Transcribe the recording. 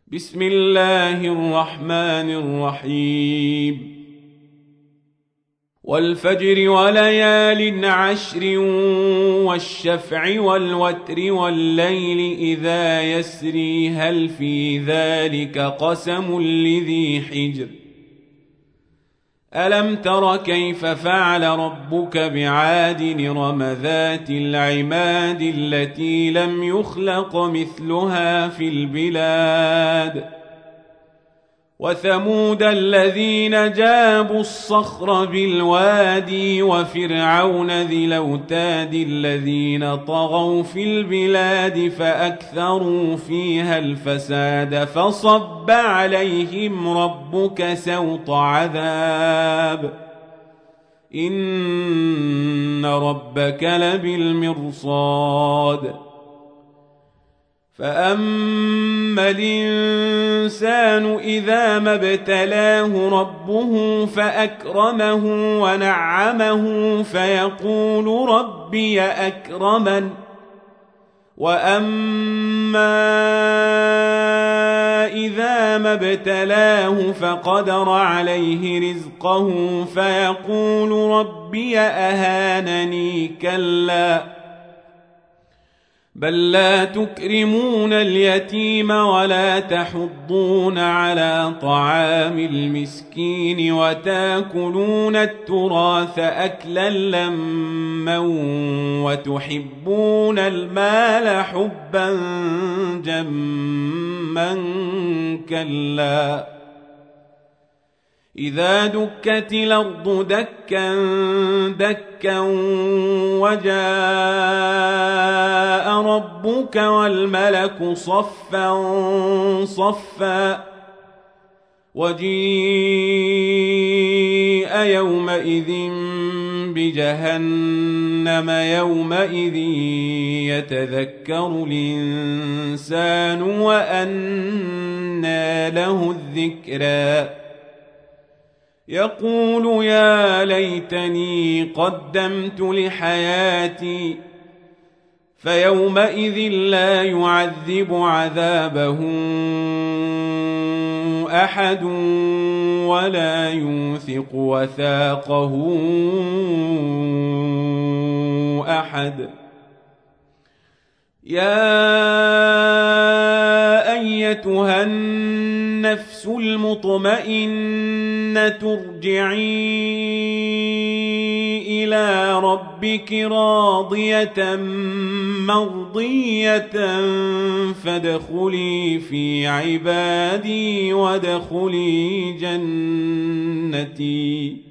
بسم الله الرحمن الرحيم والفجر وليال عشر والشفع والوتر والليل إذا يسري هل في ذلك قسم لذي حجر ألم تر كيف فعل ربك بعاد إرم ذات العماد التي لم يخلق مثلها في البلاد وثمود الذين جابوا الصخر بالوادي وفرعون ذي الأوتاد الذين طغوا في البلاد فأكثروا فيها الفساد فصب عليهم ربك سوط عذاب إن ربك لبالمرصاد فأما الإنسان إذا ما ابتلاه ربه فأكرمه ونعمه فيقول ربي أكرمن وأما إذا ما ابتلاه فقدر عليه رزقه فيقول ربي أهانني كلا بل لا تكرمون اليتيم ولا تحضون على طعام المسكين وتاكلون التراث أكلا لما وتحبون المال حبا جما كلا إذا دكت الأرض دكا دكا وجاء ربك والملك صفا صفا وجيء يومئذ بجهنم يومئذ يتذكر الإنسان وأنى له الذكرى يقول يا ليتني قدمت لحياتي فيومئذ لا يعذب عذابه أحد ولا يوثق وثاقه أحد يا أيتها النفس المطمئنة ارجعي إلى ربك راضية مرضية فادخلي في عبادي وادخلي جنتي